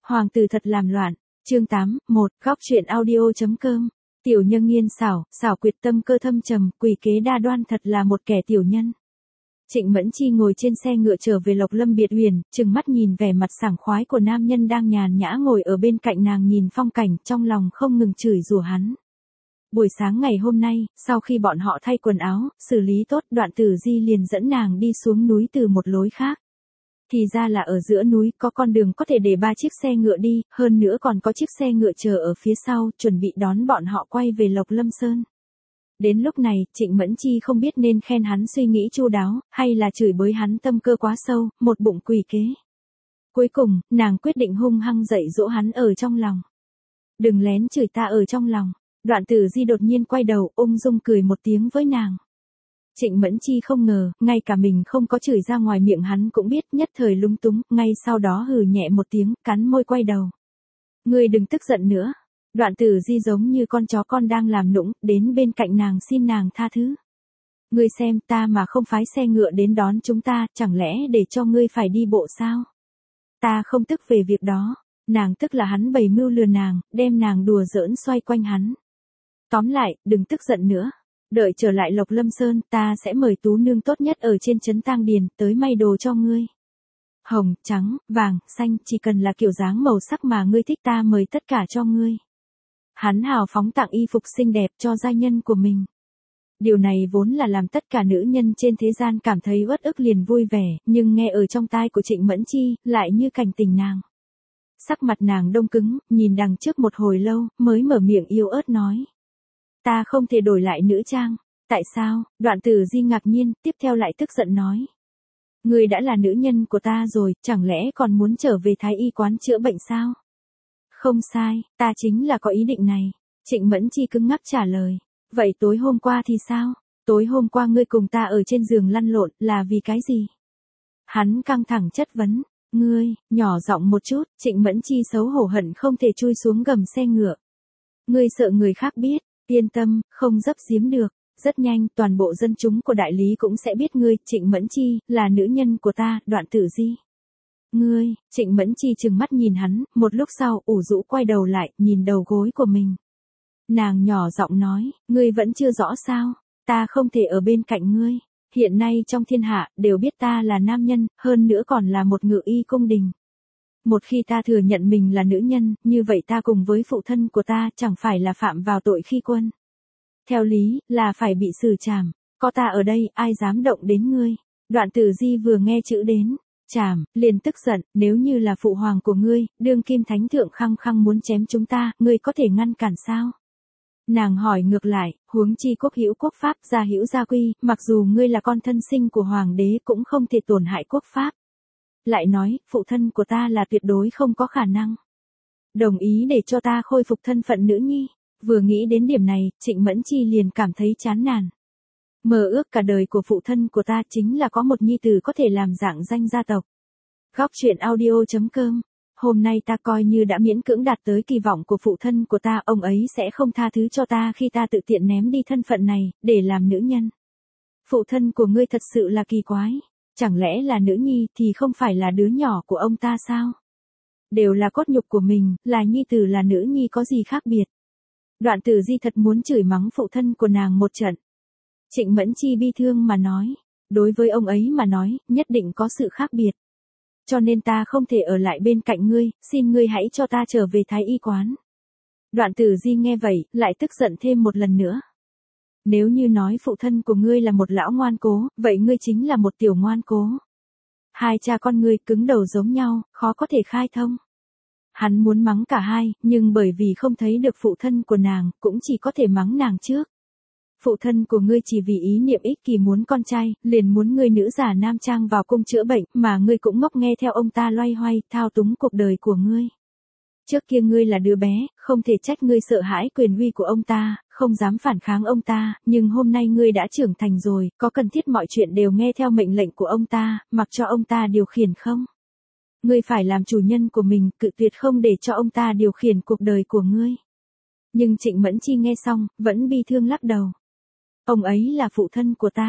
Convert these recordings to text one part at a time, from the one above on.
Hoàng tử thật làm loạn. Chương 8, 1, góc truyện audio.com. Tiểu nhân nghiên xảo, xảo quyệt tâm cơ thâm trầm, quỷ kế đa đoan thật là một kẻ tiểu nhân. Trịnh Mẫn Chi ngồi trên xe ngựa trở về Lộc Lâm Biệt Uyển, trừng mắt nhìn vẻ mặt sảng khoái của nam nhân đang nhàn nhã ngồi ở bên cạnh nàng nhìn phong cảnh, trong lòng không ngừng chửi rủa hắn. Buổi sáng ngày hôm nay, sau khi bọn họ thay quần áo, xử lý tốt, Đoạn Tử Di liền dẫn nàng đi xuống núi từ một lối khác. Thì ra là ở giữa núi có con đường có thể để 3 chiếc xe ngựa đi, hơn nữa còn có chiếc xe ngựa chờ ở phía sau, chuẩn bị đón bọn họ quay về Lộc Lâm Sơn. Đến lúc này, Trịnh Mẫn Chi không biết nên khen hắn suy nghĩ chu đáo, hay là chửi bới hắn tâm cơ quá sâu, một bụng quỷ kế. Cuối cùng, nàng quyết định hung hăng dạy dỗ hắn ở trong lòng. Đừng lén chửi ta ở trong lòng. Đoạn Tử Di đột nhiên quay đầu, ung dung cười một tiếng với nàng. Trịnh Mẫn Chi không ngờ, ngay cả mình không có chửi ra ngoài miệng hắn cũng biết, nhất thời lúng túng, ngay sau đó hừ nhẹ một tiếng, cắn môi quay đầu. Ngươi đừng tức giận nữa. Đoạn Tử Di giống như con chó con đang làm nũng, đến bên cạnh nàng xin nàng tha thứ. Ngươi xem, ta mà không phái xe ngựa đến đón chúng ta, chẳng lẽ để cho ngươi phải đi bộ sao? Ta không tức về việc đó. Nàng tức là hắn bày mưu lừa nàng, đem nàng đùa giỡn xoay quanh hắn. Tóm lại, đừng tức giận nữa. Đợi trở lại Lộc Lâm Sơn, ta sẽ mời tú nương tốt nhất ở trên trấn Tang Điền, tới may đồ cho ngươi. Hồng, trắng, vàng, xanh, chỉ cần là kiểu dáng màu sắc mà ngươi thích ta mời tất cả cho ngươi. Hắn hào phóng tặng y phục xinh đẹp cho gia nhân của mình. Điều này vốn là làm tất cả nữ nhân trên thế gian cảm thấy uất ức liền vui vẻ, nhưng nghe ở trong tai của Trịnh Mẫn Chi, lại như cảnh tỉnh nàng. Sắc mặt nàng đông cứng, nhìn đằng trước một hồi lâu, mới mở miệng yếu ớt nói. Ta không thể đổi lại nữ trang. Tại sao? Đoạn Tử Di ngạc nhiên, tiếp theo lại tức giận nói. Ngươi đã là nữ nhân của ta rồi, chẳng lẽ còn muốn trở về Thái Y quán chữa bệnh sao? Không sai, ta chính là có ý định này. Trịnh Mẫn Chi cứng ngắc trả lời. Vậy tối hôm qua thì sao? Tối hôm qua ngươi cùng ta ở trên giường lăn lộn, là vì cái gì? Hắn căng thẳng chất vấn. Ngươi, nhỏ giọng một chút, Trịnh Mẫn Chi xấu hổ hận không thể chui xuống gầm xe ngựa. Ngươi sợ người khác biết. Yên tâm, không giấu giếm được. Rất nhanh, toàn bộ dân chúng của đại lý cũng sẽ biết ngươi, Trịnh Mẫn Chi, là nữ nhân của ta, Đoạn Tử Di. Ngươi, Trịnh Mẫn Chi trừng mắt nhìn hắn, một lúc sau, ủ rũ quay đầu lại, nhìn đầu gối của mình. Nàng nhỏ giọng nói, ngươi vẫn chưa rõ sao, ta không thể ở bên cạnh ngươi. Hiện nay trong thiên hạ, đều biết ta là nam nhân, hơn nữa còn là một ngự y cung đình. Một khi ta thừa nhận mình là nữ nhân, như vậy ta cùng với phụ thân của ta chẳng phải là phạm vào tội khi quân. Theo lý, là phải bị xử trảm. Có ta ở đây, ai dám động đến ngươi. Đoạn Tử Di vừa nghe chữ đến trảm, liền tức giận, nếu như là phụ hoàng của ngươi, đương kim thánh thượng khăng khăng muốn chém chúng ta, ngươi có thể ngăn cản sao? Nàng hỏi ngược lại, huống chi quốc hữu quốc pháp, gia hữu gia quy, mặc dù ngươi là con thân sinh của hoàng đế cũng không thể tổn hại quốc pháp. Lại nói, phụ thân của ta là tuyệt đối không có khả năng đồng ý để cho ta khôi phục thân phận nữ nhi. Vừa nghĩ đến điểm này, Trịnh Mẫn Chi liền cảm thấy chán nản. Mơ ước cả đời của phụ thân của ta chính là có một nhi tử có thể làm rạng danh gia tộc. Góc truyện audio.com. Hôm nay ta coi như đã miễn cưỡng đạt tới kỳ vọng của phụ thân của ta, ông ấy sẽ không tha thứ cho ta khi ta tự tiện ném đi thân phận này, để làm nữ nhân. Phụ thân của ngươi thật sự là kỳ quái. Chẳng lẽ là nữ nhi thì không phải là đứa nhỏ của ông ta sao? Đều là cốt nhục của mình, là nhi tử là nữ nhi có gì khác biệt? Đoạn Tử Di thật muốn chửi mắng phụ thân của nàng một trận. Trịnh Mẫn Chi bi thương mà nói, đối với ông ấy mà nói, nhất định có sự khác biệt. Cho nên ta không thể ở lại bên cạnh ngươi, xin ngươi hãy cho ta trở về Thái Y quán. Đoạn Tử Di nghe vậy, lại tức giận thêm một lần nữa. Nếu như nói phụ thân của ngươi là một lão ngoan cố, vậy ngươi chính là một tiểu ngoan cố. Hai cha con ngươi cứng đầu giống nhau, khó có thể khai thông. Hắn muốn mắng cả hai, nhưng bởi vì không thấy được phụ thân của nàng, cũng chỉ có thể mắng nàng trước. Phụ thân của ngươi chỉ vì ý niệm ích kỷ muốn con trai, liền muốn ngươi nữ giả nam trang vào cung chữa bệnh, mà ngươi cũng ngốc nghe theo ông ta loay hoay, thao túng cuộc đời của ngươi. Trước kia ngươi là đứa bé, không thể trách ngươi sợ hãi quyền uy của ông ta, không dám phản kháng ông ta, nhưng hôm nay ngươi đã trưởng thành rồi, có cần thiết mọi chuyện đều nghe theo mệnh lệnh của ông ta, mặc cho ông ta điều khiển không? Ngươi phải làm chủ nhân của mình, cự tuyệt không để cho ông ta điều khiển cuộc đời của ngươi. Nhưng Trịnh Mẫn Chi nghe xong, vẫn bi thương lắc đầu. Ông ấy là phụ thân của ta.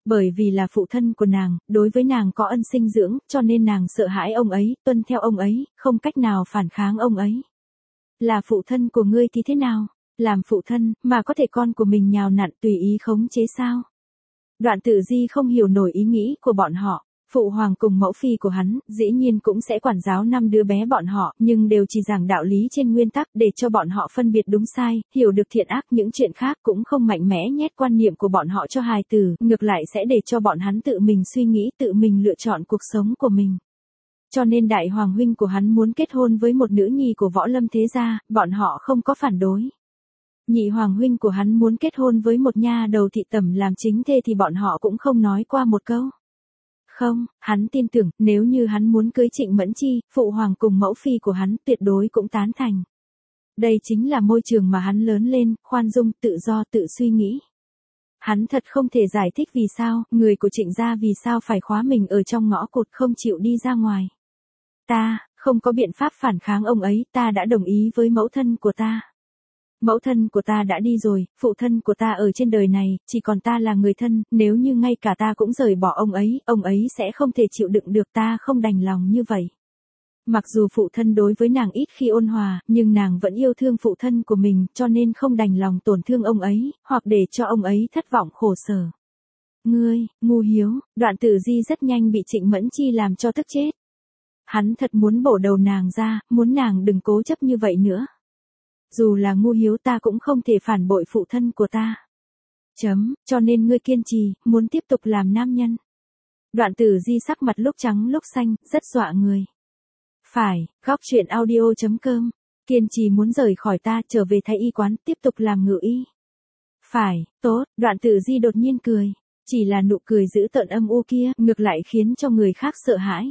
Bởi vì là phụ thân của nàng, đối với nàng có ân sinh dưỡng, cho nên nàng sợ hãi ông ấy, tuân theo ông ấy, không cách nào phản kháng ông ấy. Là phụ thân của ngươi thì thế nào? Làm phụ thân, mà có thể con của mình nhào nặn tùy ý khống chế sao? Đoạn Tử Di không hiểu nổi ý nghĩ của bọn họ. Phụ hoàng cùng mẫu phi của hắn, dĩ nhiên cũng sẽ quản giáo 5 đứa bé bọn họ, nhưng đều chỉ giảng đạo lý trên nguyên tắc để cho bọn họ phân biệt đúng sai, hiểu được thiện ác, những chuyện khác cũng không mạnh mẽ nhét quan niệm của bọn họ cho hài tử, ngược lại sẽ để cho bọn hắn tự mình suy nghĩ, tự mình lựa chọn cuộc sống của mình. Cho nên đại hoàng huynh của hắn muốn kết hôn với một nữ nhi của võ lâm thế gia, bọn họ không có phản đối. Nhị hoàng huynh của hắn muốn kết hôn với một nha đầu thị tẩm làm chính thê thì bọn họ cũng không nói qua một câu. Không, hắn tin tưởng, nếu như hắn muốn cưới Trịnh Mẫn Chi, phụ hoàng cùng mẫu phi của hắn tuyệt đối cũng tán thành. Đây chính là môi trường mà hắn lớn lên, khoan dung, tự do, tự suy nghĩ. Hắn thật không thể giải thích vì sao, người của Trịnh gia vì sao phải khóa mình ở trong ngõ cụt không chịu đi ra ngoài. Ta, không có biện pháp phản kháng ông ấy, ta đã đồng ý với mẫu thân của ta. Mẫu thân của ta đã đi rồi, phụ thân của ta ở trên đời này, chỉ còn ta là người thân, nếu như ngay cả ta cũng rời bỏ ông ấy sẽ không thể chịu đựng được, ta không đành lòng như vậy. Mặc dù phụ thân đối với nàng ít khi ôn hòa, nhưng nàng vẫn yêu thương phụ thân của mình, cho nên không đành lòng tổn thương ông ấy, hoặc để cho ông ấy thất vọng khổ sở. Ngươi, ngu hiếu, Đoạn Tử Di rất nhanh bị Trịnh Mẫn Chi làm cho tức chết. Hắn thật muốn bổ đầu nàng ra, muốn nàng đừng cố chấp như vậy nữa. Dù là ngu hiếu ta cũng không thể phản bội phụ thân của ta. Cho nên ngươi kiên trì, muốn tiếp tục làm nam nhân. Đoạn Tử Di sắc mặt lúc trắng lúc xanh, rất dọa người. Phải, góc truyện audio.com. Kiên trì muốn rời khỏi ta, trở về thái y quán, tiếp tục làm ngự y. Phải, tốt, Đoạn Tử Di đột nhiên cười. Chỉ là nụ cười dữ tợn âm u kia, ngược lại khiến cho người khác sợ hãi.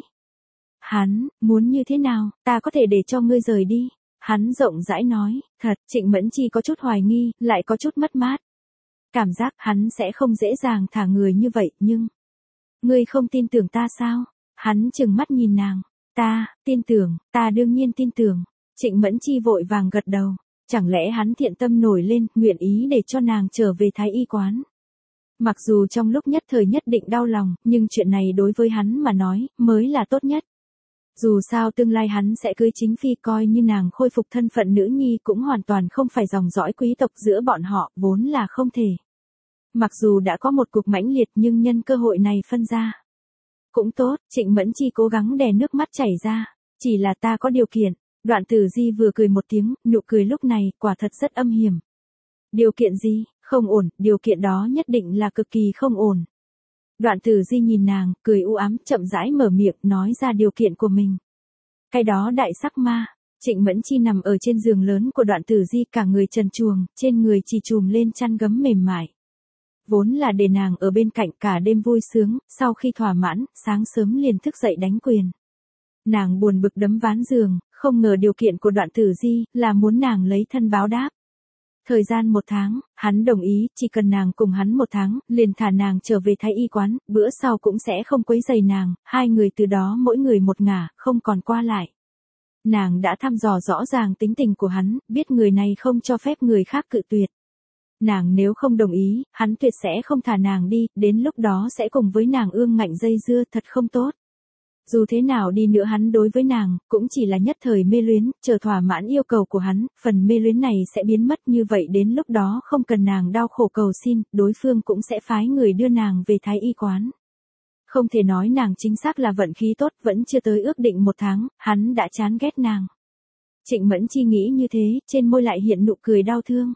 Hắn, muốn như thế nào, ta có thể để cho ngươi rời đi. Hắn rộng rãi nói, thật, Trịnh Mẫn Chi có chút hoài nghi, lại có chút mất mát. Cảm giác hắn sẽ không dễ dàng thả người như vậy, nhưng... Ngươi không tin tưởng ta sao? Hắn trừng mắt nhìn nàng. Ta, tin tưởng, ta đương nhiên tin tưởng. Trịnh Mẫn Chi vội vàng gật đầu. Chẳng lẽ hắn thiện tâm nổi lên, nguyện ý để cho nàng trở về thái y quán. Mặc dù trong lúc nhất thời nhất định đau lòng, nhưng chuyện này đối với hắn mà nói, mới là tốt nhất. Dù sao tương lai hắn sẽ cưới chính phi, coi như nàng khôi phục thân phận nữ nhi cũng hoàn toàn không phải dòng dõi quý tộc, giữa bọn họ vốn là không thể. Mặc dù đã có một cuộc mãnh liệt nhưng nhân cơ hội này phân ra. Cũng tốt, Trịnh Mẫn Chi cố gắng đè nước mắt chảy ra. Chỉ là ta có điều kiện. Đoạn Tử Di vừa cười một tiếng, nụ cười lúc này quả thật rất âm hiểm. Điều kiện gì? Không ổn, điều kiện đó nhất định là cực kỳ không ổn. Đoạn Tử Di nhìn nàng, cười u ám, chậm rãi mở miệng, nói ra điều kiện của mình. Cái đó đại sắc ma. Trịnh Mẫn Chi nằm ở trên giường lớn của Đoạn Tử Di, cả người trần truồng, trên người chỉ trùm lên chăn gấm mềm mại. Vốn là để nàng ở bên cạnh cả đêm vui sướng, sau khi thỏa mãn, sáng sớm liền thức dậy đánh quyền. Nàng buồn bực đấm ván giường, không ngờ điều kiện của Đoạn Tử Di là muốn nàng lấy thân báo đáp. Thời gian 1 tháng, hắn đồng ý, chỉ cần nàng cùng hắn 1 tháng, liền thả nàng trở về thái y quán, bữa sau cũng sẽ không quấy rầy nàng, hai người từ đó mỗi người một ngả, không còn qua lại. Nàng đã thăm dò rõ ràng tính tình của hắn, biết người này không cho phép người khác cự tuyệt. Nàng nếu không đồng ý, hắn tuyệt sẽ không thả nàng đi, đến lúc đó sẽ cùng với nàng ương ngạnh dây dưa, thật không tốt. Dù thế nào đi nữa hắn đối với nàng, cũng chỉ là nhất thời mê luyến, chờ thỏa mãn yêu cầu của hắn, phần mê luyến này sẽ biến mất, như vậy đến lúc đó không cần nàng đau khổ cầu xin, đối phương cũng sẽ phái người đưa nàng về thái y quán. Không thể nói nàng chính xác là vận khí tốt, vẫn chưa tới ước định 1 tháng, hắn đã chán ghét nàng. Trịnh Mẫn Chi nghĩ như thế, trên môi lại hiện nụ cười đau thương.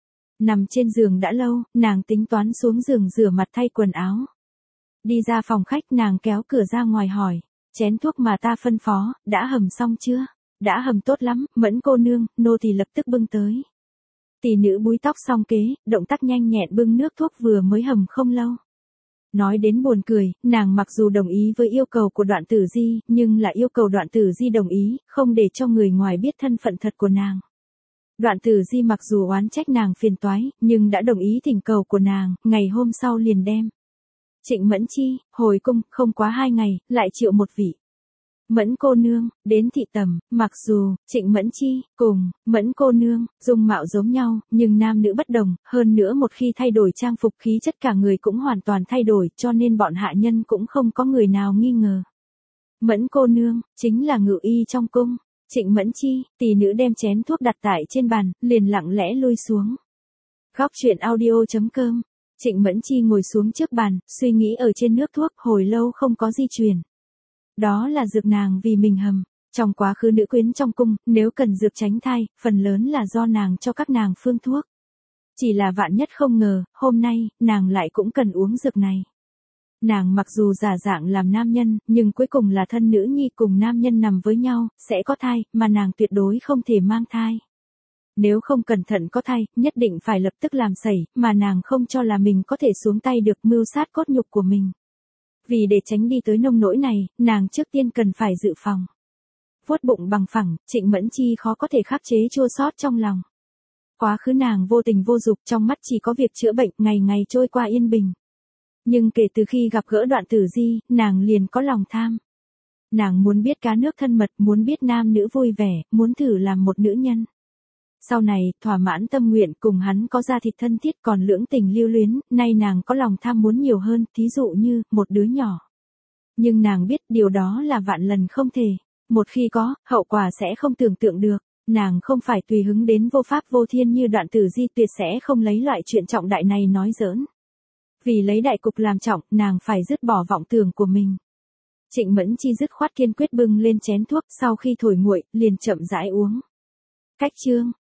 Nằm trên giường đã lâu, nàng tính toán xuống giường rửa mặt thay quần áo. Đi ra phòng khách, nàng kéo cửa ra ngoài hỏi. Chén thuốc mà ta phân phó, đã hầm xong chưa? Đã hầm tốt lắm, Mẫn cô nương, nô tỳ lập tức bưng tới. Tỷ nữ búi tóc xong kế, động tác nhanh nhẹn bưng nước thuốc vừa mới hầm không lâu. Nói đến buồn cười, nàng mặc dù đồng ý với yêu cầu của Đoạn Tử Di, nhưng là yêu cầu Đoạn Tử Di đồng ý, không để cho người ngoài biết thân phận thật của nàng. Đoạn Tử Di mặc dù oán trách nàng phiền toái, nhưng đã đồng ý thỉnh cầu của nàng, ngày hôm sau liền đem Trịnh Mẫn Chi hồi cung, không quá 2 ngày, lại triệu một vị Mẫn cô nương, đến thị tầm, mặc dù, Trịnh Mẫn Chi, cùng, Mẫn cô nương, dung mạo giống nhau, nhưng nam nữ bất đồng, hơn nữa một khi thay đổi trang phục khí chất cả người cũng hoàn toàn thay đổi, cho nên bọn hạ nhân cũng không có người nào nghi ngờ. Mẫn cô nương, chính là ngự y trong cung. Trịnh Mẫn Chi, tỷ nữ đem chén thuốc đặt tại trên bàn, liền lặng lẽ lui xuống. Góc truyện audio.com. Trịnh Mẫn Chi ngồi xuống trước bàn, suy nghĩ ở trên nước thuốc, hồi lâu không có di chuyển. Đó là dược nàng vì mình hầm. Trong quá khứ nữ quyến trong cung, nếu cần dược tránh thai, phần lớn là do nàng cho các nàng phương thuốc. Chỉ là vạn nhất không ngờ, hôm nay, nàng lại cũng cần uống dược này. Nàng mặc dù giả dạng làm nam nhân, nhưng cuối cùng là thân nữ nhi cùng nam nhân nằm với nhau, sẽ có thai, mà nàng tuyệt đối không thể mang thai. Nếu không cẩn thận có thai, nhất định phải lập tức làm sẩy, mà nàng không cho là mình có thể xuống tay được mưu sát cốt nhục của mình. Vì để tránh đi tới nông nỗi này, nàng trước tiên cần phải dự phòng. Vuốt bụng bằng phẳng, Trịnh Mẫn Chi khó có thể khắc chế chua xót trong lòng. Quá khứ nàng vô tình vô dục, trong mắt chỉ có việc chữa bệnh, ngày ngày trôi qua yên bình. Nhưng kể từ khi gặp gỡ Đoạn Tử Di, nàng liền có lòng tham. Nàng muốn biết cá nước thân mật, muốn biết nam nữ vui vẻ, muốn thử làm một nữ nhân. Sau này, thỏa mãn tâm nguyện cùng hắn có da thịt thân thiết còn lưỡng tình lưu luyến, nay nàng có lòng tham muốn nhiều hơn, thí dụ như, một đứa nhỏ. Nhưng nàng biết điều đó là vạn lần không thể. Một khi có, hậu quả sẽ không tưởng tượng được. Nàng không phải tùy hứng đến vô pháp vô thiên như Đoạn Tử Di, tuyệt sẽ không lấy loại chuyện trọng đại này nói giỡn. Vì lấy đại cục làm trọng, nàng phải dứt bỏ vọng tưởng của mình. Trịnh Mẫn Chi dứt khoát kiên quyết bưng lên chén thuốc, sau khi thổi nguội, liền chậm rãi uống. Cách chương